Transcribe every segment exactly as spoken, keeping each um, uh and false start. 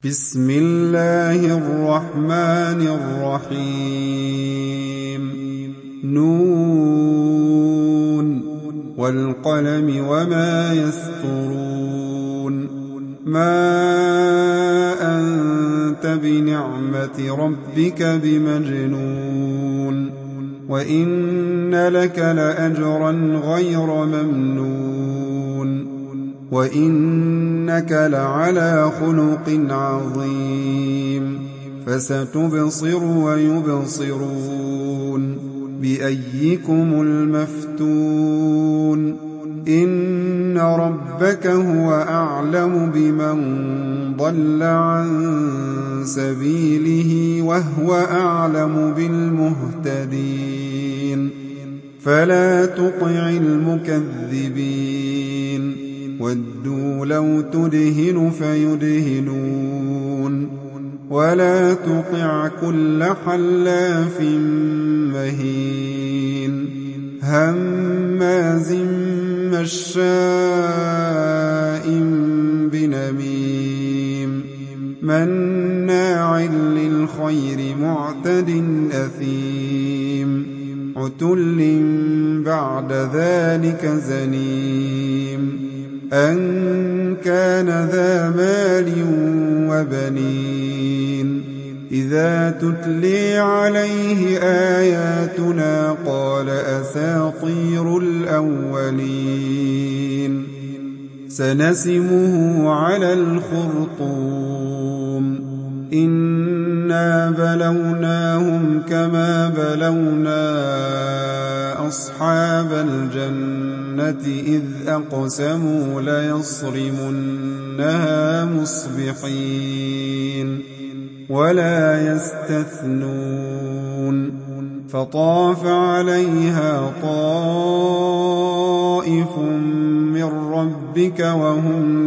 بسم الله الرحمن الرحيم نون والقلم وما يسطرون ما أنت بنعمة ربك بمجنون وإن لك لأجرا غير ممنون وإنك لعلى خلق عظيم فستبصر ويبصرون بأيكم المفتون إن ربك هو أعلم بمن ضل عن سبيله وهو أعلم بالمهتدين فلا تطع المكذبين ودوا لو تدهن فيدهنون ولا تطع كل حلاف مهين هماز مشاء بنميم مناع للخير معتد أثيم عتل بعد ذلك زنيم أن كان ذا مال وبنين إذا تتلي عليه آياتنا قال أساطير الأولين سنسمه على الخرطوم إنا بلوناهم كما بلونا أصحاب الجنة إذ أقسموا ليصرمنها مصبحين ولا يستثنون فطاف عليها طائف من ربك وهم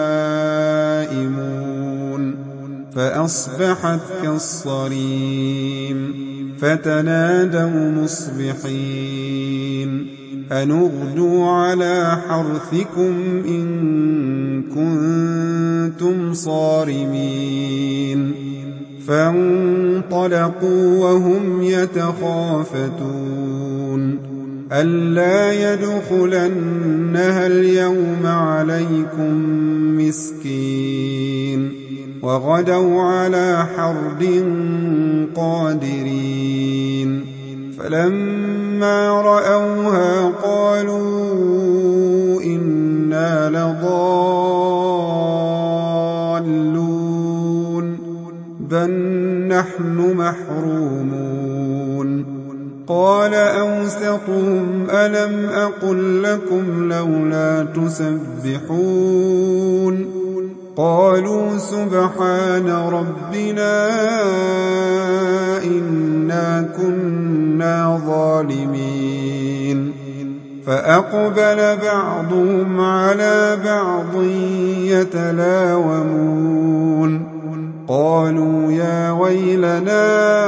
نائمون فأصبحت كالصريم فتنادوا مصبحين أن اغدوا على حرثكم إن كنتم صارمين فانطلقوا وهم يتخافتون ألا يدخلنها اليوم عليكم مسكين وغدوا على حرد قادرين فلما رأوها قالوا إنا لضالون بل نحن محرومون قال أوسطهم ألم أقل لكم لولا تسبحون قالوا سبحان ربنا إنا كنا ظالمين فأقبل بعضهم على بعض يتلاومون قالوا يا ويلنا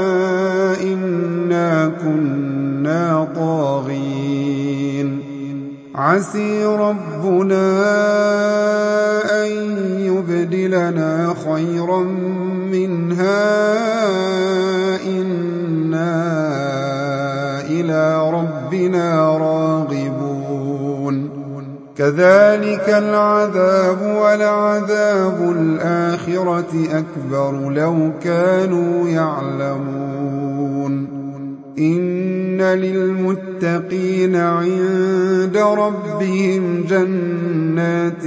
إنا كنا طاغين عسي ربنا أن يبدلنا خيرا منها إنا إلى ربنا راغبون كذلك العذاب ولعذاب الآخرة أكبر لو كانوا يعلمون إن للمتقين عند ربهم جنات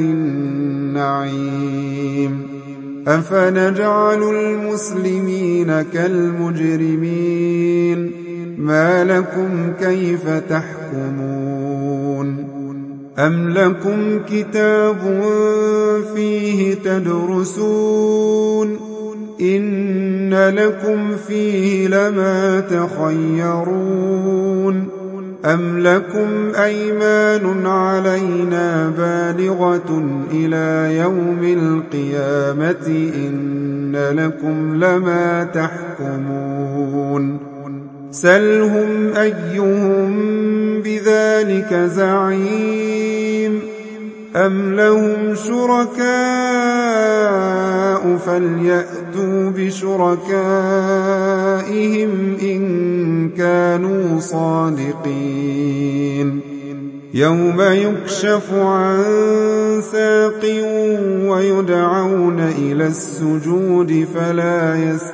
النعيم أفنجعل المسلمين كالمجرمين ما لكم كيف تحكمون أم لكم كتاب فيه تدرسون إن لكم فيه لما تخيرون أم لكم أيمان علينا بالغة إلى يوم القيامة إن لكم لما تحكمون سلهم أيهم بذلك زعيم أم لهم شركاء فليأتوا بشركائهم إن كانوا صادقين يوم يكشف عن ساق ويدعون إلى السجود فلا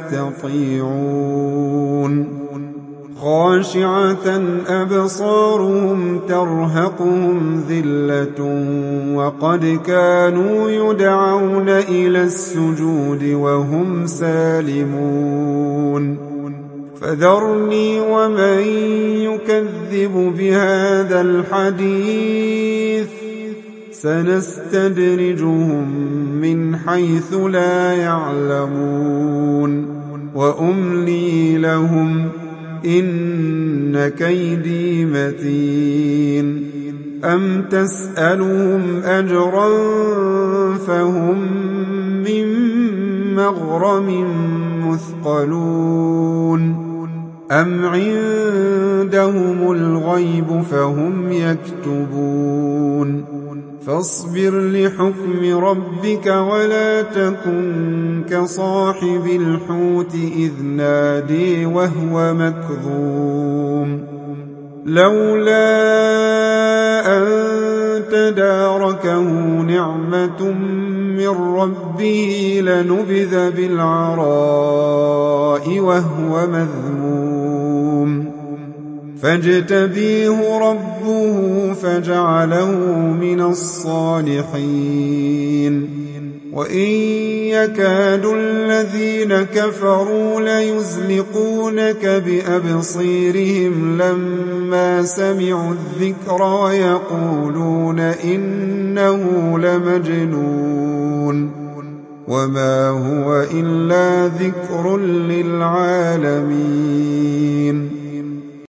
يستطيعون خاشعة أبصارهم ترهقهم ذلة وقد كانوا يدعون إلى السجود وهم سالمون فذرني ومن يكذب بهذا الحديث سنستدرجهم من حيث لا يعلمون وأملي لهم إن كيدي متين أم تسألهم أجرا فهم من مغرم مثقلون أم عندهم الغيب فهم يكتبون فاصبر لحكم ربك ولا تكن كصاحب الحوت إذ نادي وهو مكظوم لولا أن تداركه نعمة من ربه لنبذ بالعراء وهو مذموم فاجتبيه ربه فجعله من الصالحين وإن يكاد الذين كفروا ليزلقونك بأبصيرهم لما سمعوا الذكر ويقولون إنه لمجنون وما هو إلا ذكر للعالمين